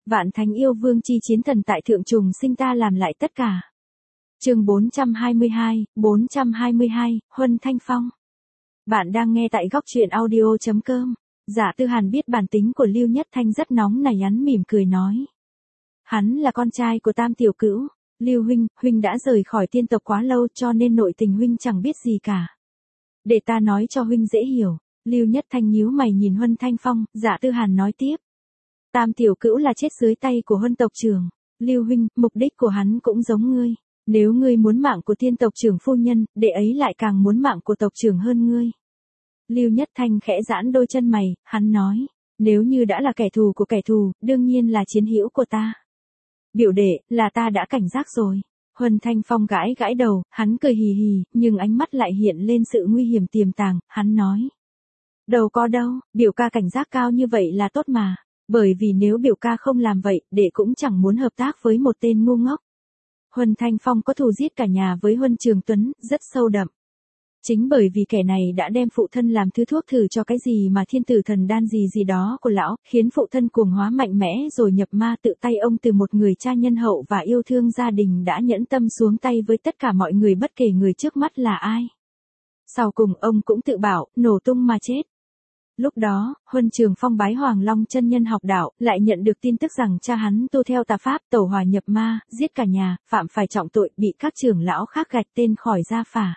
Vạn thánh yêu vương chi chiến thần tại thượng trùng sinh ta làm lại tất cả. Chương 422, Huân Thanh Phong. Bạn đang nghe tại góc truyện audio.com. Dạ Tư Hàn biết bản tính của Lưu Nhất Thanh rất nóng nảy, hắn mỉm cười nói. Hắn là con trai của Tam tiểu cữu, Lưu huynh đã rời khỏi tiên tộc quá lâu cho nên nội tình huynh chẳng biết gì cả. Để ta nói cho huynh dễ hiểu. Lưu Nhất Thanh nhíu mày nhìn Huân Thanh Phong, Dạ Tư Hàn nói tiếp. Tam tiểu cữu là chết dưới tay của Huân tộc trưởng, Lưu huynh, mục đích của hắn cũng giống ngươi. Nếu ngươi muốn mạng của tiên tộc trưởng phu nhân, đệ ấy lại càng muốn mạng của tộc trưởng hơn ngươi. Lưu Nhất Thanh khẽ giãn đôi chân mày, hắn nói, nếu như đã là kẻ thù của kẻ thù, đương nhiên là chiến hữu của ta. Biểu đệ, là ta đã cảnh giác rồi. Huân Thanh Phong gãi gãi đầu, hắn cười hì hì, nhưng ánh mắt lại hiện lên sự nguy hiểm tiềm tàng, hắn nói. Đâu có đâu, biểu ca cảnh giác cao như vậy là tốt mà, bởi vì nếu biểu ca không làm vậy, đệ cũng chẳng muốn hợp tác với một tên ngu ngốc. Huân Thanh Phong có thù giết cả nhà với Huân Trường Tuấn, rất sâu đậm. Chính bởi vì kẻ này đã đem phụ thân làm thứ thuốc thử cho cái gì mà thiên tử thần đan gì đó của lão, khiến phụ thân cuồng hóa mạnh mẽ rồi nhập ma, tự tay ông từ một người cha nhân hậu và yêu thương gia đình đã nhẫn tâm xuống tay với tất cả mọi người bất kể người trước mắt là ai. Sau cùng ông cũng tự bảo, nổ tung mà chết. Lúc đó, Huân Trường Phong bái Hoàng Long chân nhân học đạo, lại nhận được tin tức rằng cha hắn tu theo tà pháp, tẩu hỏa nhập ma, giết cả nhà, phạm phải trọng tội, bị các trưởng lão khác gạch tên khỏi gia phả.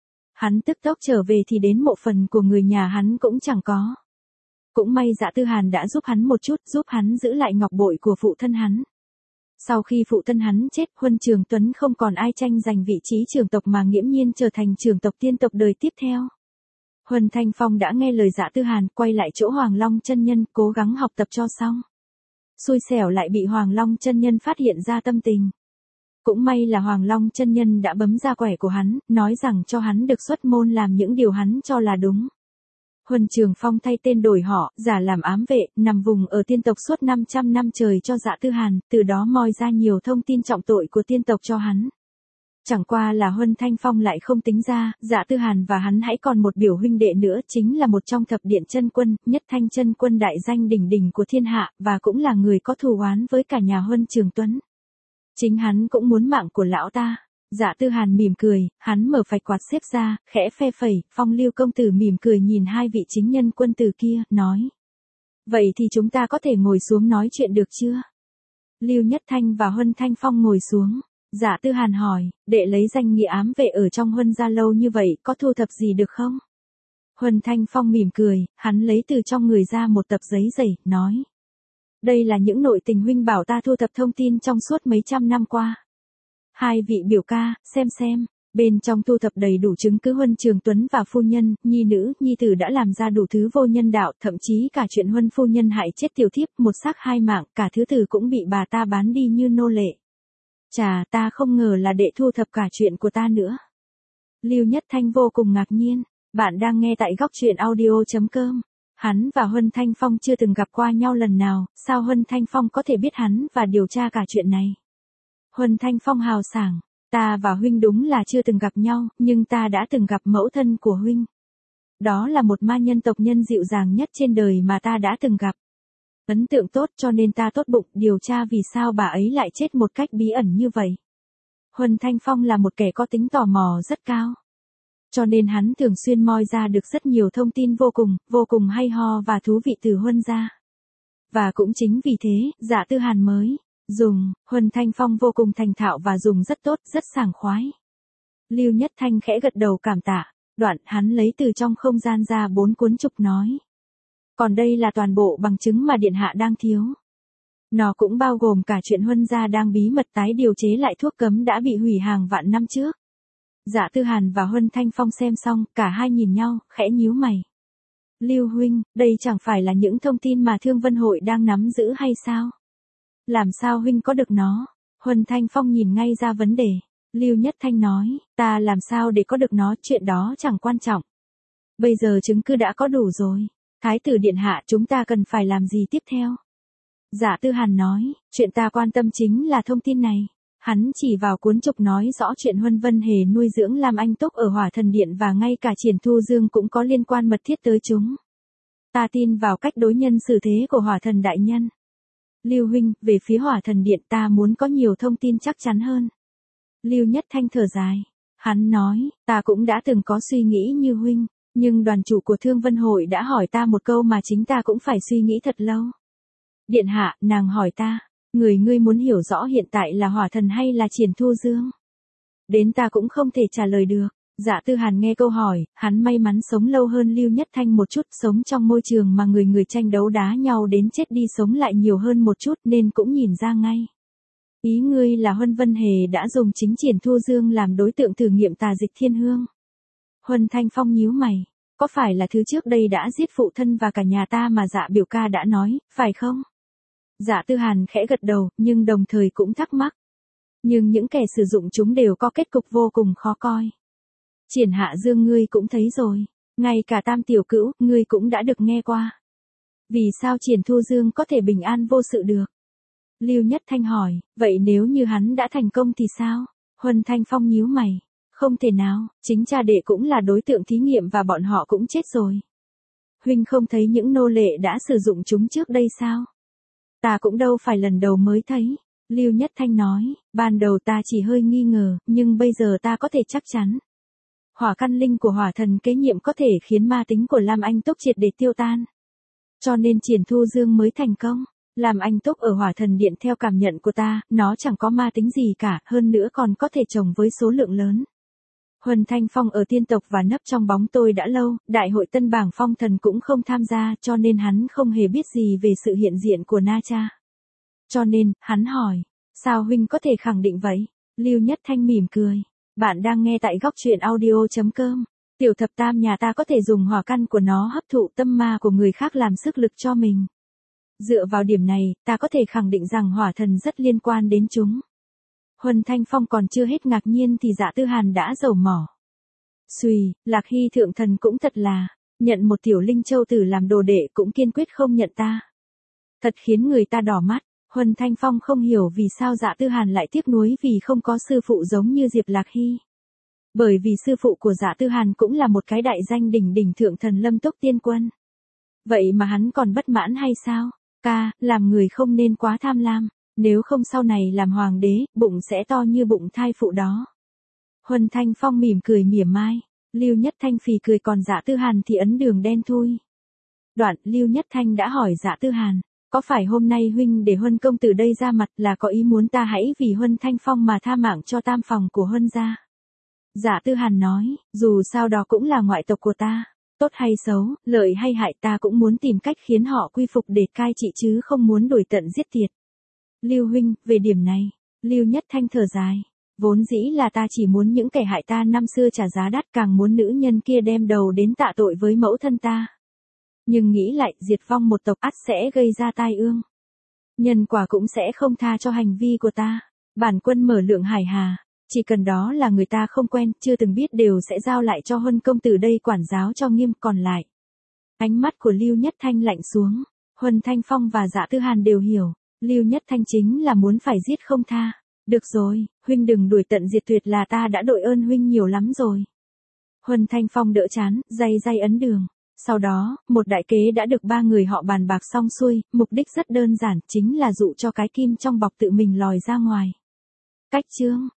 Hắn tức tốc trở về thì đến mộ phần của người nhà hắn cũng chẳng có. Cũng may Dạ Tư Hàn đã giúp hắn một chút, giúp hắn giữ lại ngọc bội của phụ thân hắn. Sau khi phụ thân hắn chết, Huân Trường Tuấn không còn ai tranh giành vị trí trưởng tộc mà nghiễm nhiên trở thành trưởng tộc tiên tộc đời tiếp theo. Huân Thanh Phong đã nghe lời Dạ Tư Hàn, quay lại chỗ Hoàng Long chân nhân, cố gắng học tập cho xong. Xui xẻo lại bị Hoàng Long chân nhân phát hiện ra tâm tình. Cũng may là Hoàng Long chân nhân đã bấm ra quẻ của hắn, nói rằng cho hắn được xuất môn làm những điều hắn cho là đúng. Huân Trường Phong thay tên đổi họ, giả làm ám vệ, nằm vùng ở tiên tộc suốt 500 năm trời cho Dạ Tư Hàn, từ đó moi ra nhiều thông tin trọng tội của tiên tộc cho hắn. Chẳng qua là Huân Thanh Phong lại không tính ra, Dạ Tư Hàn và hắn hãy còn một biểu huynh đệ nữa, chính là một trong thập điện chân quân, Nhất Thanh chân quân đại danh đỉnh đỉnh của thiên hạ, và cũng là người có thù oán với cả nhà Huân Trường Tuấn. Chính hắn cũng muốn mạng của lão ta. Dạ Tư Hàn mỉm cười, hắn mở phạch quạt xếp ra, khẽ phe phẩy, Phong Lưu công tử mỉm cười nhìn hai vị chính nhân quân tử kia, nói. Vậy thì chúng ta có thể ngồi xuống nói chuyện được chưa? Lưu Nhất Thanh và Huân Thanh Phong ngồi xuống. Dạ Tư Hàn hỏi, đệ lấy danh nghĩa ám vệ ở trong Huân gia lâu như vậy, có thu thập gì được không? Huân Thanh Phong mỉm cười, hắn lấy từ trong người ra một tập giấy dày, nói. Đây là những nội tình huynh bảo ta thu thập thông tin trong suốt mấy trăm năm qua. Hai vị biểu ca, xem, bên trong thu thập đầy đủ chứng cứ Huân Trường Tuấn và phu nhân, nhi nữ, nhi tử đã làm ra đủ thứ vô nhân đạo, thậm chí cả chuyện Huân phu nhân hại chết tiểu thiếp, một xác hai mạng, cả thứ tử cũng bị bà ta bán đi như nô lệ. Chà, ta không ngờ là đệ thu thập cả chuyện của ta nữa. Lưu Nhất Thanh vô cùng ngạc nhiên, bạn đang nghe tại góc truyện audio.com. Hắn và Huân Thanh Phong chưa từng gặp qua nhau lần nào, sao Huân Thanh Phong có thể biết hắn và điều tra cả chuyện này? Huân Thanh Phong hào sảng, ta và huynh đúng là chưa từng gặp nhau, nhưng ta đã từng gặp mẫu thân của huynh. Đó là một ma nhân tộc nhân dịu dàng nhất trên đời mà ta đã từng gặp. Ấn tượng tốt cho nên ta tốt bụng điều tra vì sao bà ấy lại chết một cách bí ẩn như vậy. Huân Thanh Phong là một kẻ có tính tò mò rất cao. Cho nên hắn thường xuyên moi ra được rất nhiều thông tin vô cùng hay ho và thú vị từ Huân gia. Và cũng chính vì thế, Dạ Tư Hàn mới dùng. Huân Thanh Phong vô cùng thành thạo và dùng rất tốt, rất sảng khoái. Lưu Nhất Thanh khẽ gật đầu cảm tạ, đoạn hắn lấy từ trong không gian ra 4 cuốn trục nói. Còn đây là toàn bộ bằng chứng mà điện hạ đang thiếu. Nó cũng bao gồm cả chuyện Huân gia đang bí mật tái điều chế lại thuốc cấm đã bị hủy hàng vạn năm trước. Dạ Tư Hàn và Huân Thanh Phong xem xong, cả hai nhìn nhau, khẽ nhíu mày. Lưu huynh, đây chẳng phải là những thông tin mà Thương Vân Hội đang nắm giữ hay sao? Làm sao huynh có được nó? Huân Thanh Phong nhìn ngay ra vấn đề. Lưu Nhất Thanh nói, ta làm sao để có được nó, chuyện đó chẳng quan trọng. Bây giờ chứng cứ đã có đủ rồi. Thái tử điện hạ, chúng ta cần phải làm gì tiếp theo? Dạ Tư Hàn nói, chuyện ta quan tâm chính là thông tin này. Hắn chỉ vào cuốn trục nói rõ chuyện Huân Vân Hề nuôi dưỡng Lam Anh Túc ở Hỏa Thần Điện và ngay cả Triển Thu Dương cũng có liên quan mật thiết tới chúng. Ta tin vào cách đối nhân xử thế của Hỏa Thần đại nhân. Lưu huynh, về phía Hỏa Thần Điện ta muốn có nhiều thông tin chắc chắn hơn. Lưu Nhất Thanh thở dài. Hắn nói, ta cũng đã từng có suy nghĩ như huynh, nhưng đoàn chủ của Thương Vân Hội đã hỏi ta một câu mà chính ta cũng phải suy nghĩ thật lâu. Điện hạ, nàng hỏi ta, người ngươi muốn hiểu rõ hiện tại là Hỏa Thần hay là Triển Thu Dương? Đến ta cũng không thể trả lời được. Dạ Tư Hàn nghe câu hỏi, hắn may mắn sống lâu hơn Lưu Nhất Thanh một chút, sống trong môi trường mà người tranh đấu đá nhau đến chết đi sống lại nhiều hơn một chút nên cũng nhìn ra ngay. Ý ngươi là Huân Vân Hề đã dùng chính Triển Thu Dương làm đối tượng thử nghiệm tà dịch thiên hương. Huân Thanh Phong nhíu mày, có phải là thứ trước đây đã giết phụ thân và cả nhà ta mà Dạ biểu ca đã nói, phải không? Dạ Tư Hàn khẽ gật đầu, nhưng đồng thời cũng thắc mắc. Nhưng những kẻ sử dụng chúng đều có kết cục vô cùng khó coi. Triển Hạ Dương ngươi cũng thấy rồi, ngay cả Tam tiểu cữu, ngươi cũng đã được nghe qua. Vì sao Triển Thu Dương có thể bình an vô sự được? Lưu Nhất Thanh hỏi, vậy nếu như hắn đã thành công thì sao? Huân Thanh Phong nhíu mày, không thể nào, chính cha đệ cũng là đối tượng thí nghiệm và bọn họ cũng chết rồi. Huynh không thấy những nô lệ đã sử dụng chúng trước đây sao? Ta cũng đâu phải lần đầu mới thấy. Lưu Nhất Thanh nói, ban đầu ta chỉ hơi nghi ngờ, nhưng bây giờ ta có thể chắc chắn. Hỏa căn linh của Hỏa Thần kế nhiệm có thể khiến ma tính của Lam Anh Túc triệt để tiêu tan. Cho nên Triển Thu Dương mới thành công. Lam Anh Túc ở Hỏa Thần Điện theo cảm nhận của ta, nó chẳng có ma tính gì cả, hơn nữa còn có thể trồng với số lượng lớn. Huân Thanh Phong ở tiên tộc và nấp trong bóng tôi đã lâu, đại hội tân bảng phong thần cũng không tham gia cho nên hắn không hề biết gì về sự hiện diện của Na Cha. Cho nên, hắn hỏi, sao huynh có thể khẳng định vậy? Lưu Nhất Thanh mỉm cười. Bạn đang nghe tại góc truyện audio.com. Tiểu thập tam nhà ta có thể dùng hỏa căn của nó hấp thụ tâm ma của người khác làm sức lực cho mình. Dựa vào điểm này, ta có thể khẳng định rằng Hỏa Thần rất liên quan đến chúng. Huân Thanh Phong còn chưa hết ngạc nhiên thì Dạ Tư Hàn đã dầu mỏ. Xùy, Lạc Hy thượng thần cũng thật là, nhận một tiểu linh châu tử làm đồ đệ cũng kiên quyết không nhận ta. Thật khiến người ta đỏ mắt. Huân Thanh Phong không hiểu vì sao Dạ Tư Hàn lại tiếc nuối vì không có sư phụ giống như Diệp Lạc Hy. Bởi vì sư phụ của Dạ Tư Hàn cũng là một cái đại danh đỉnh đỉnh thượng thần Lâm Túc Tiên Quân. Vậy mà hắn còn bất mãn hay sao? Ca, làm người không nên quá tham lam, nếu không sau này làm hoàng đế, bụng sẽ to như bụng thai phụ đó. Huân Thanh Phong mỉm cười mỉa mai, Lưu Nhất Thanh phì cười còn Dạ Tư Hàn thì ấn đường đen thui. Đoạn, Lưu Nhất Thanh đã hỏi Dạ Tư Hàn, có phải hôm nay huynh để Huân công tử đây ra mặt là có ý muốn ta hãy vì Huân Thanh Phong mà tha mạng cho tam phòng của Huân gia? Dạ Tư Hàn nói, dù sao đó cũng là ngoại tộc của ta, tốt hay xấu, lợi hay hại ta cũng muốn tìm cách khiến họ quy phục để cai trị chứ không muốn đuổi tận giết tiệt. Lưu huynh, về điểm này, Lưu Nhất Thanh thở dài, vốn dĩ là ta chỉ muốn những kẻ hại ta năm xưa trả giá đắt, càng muốn nữ nhân kia đem đầu đến tạ tội với mẫu thân ta. Nhưng nghĩ lại, diệt vong một tộc ắt sẽ gây ra tai ương. Nhân quả cũng sẽ không tha cho hành vi của ta. Bản quân mở Lượng Hải Hà, chỉ cần đó là người ta không quen, chưa từng biết đều sẽ giao lại cho Huân công tử đây quản giáo cho nghiêm. Còn lại, ánh mắt của Lưu Nhất Thanh lạnh xuống. Huân Thanh Phong và Dạ Tư Hàn đều hiểu, Lưu Nhất Thanh chính là muốn phải giết không tha. Được rồi, huynh đừng đuổi tận diệt tuyệt là ta đã đội ơn huynh nhiều lắm rồi. Huân Thanh Phong đỡ chán, day ấn đường. Sau đó, một đại kế đã được ba người họ bàn bạc xong xuôi, mục đích rất đơn giản, chính là dụ cho cái kim trong bọc tự mình lòi ra ngoài. Cách chương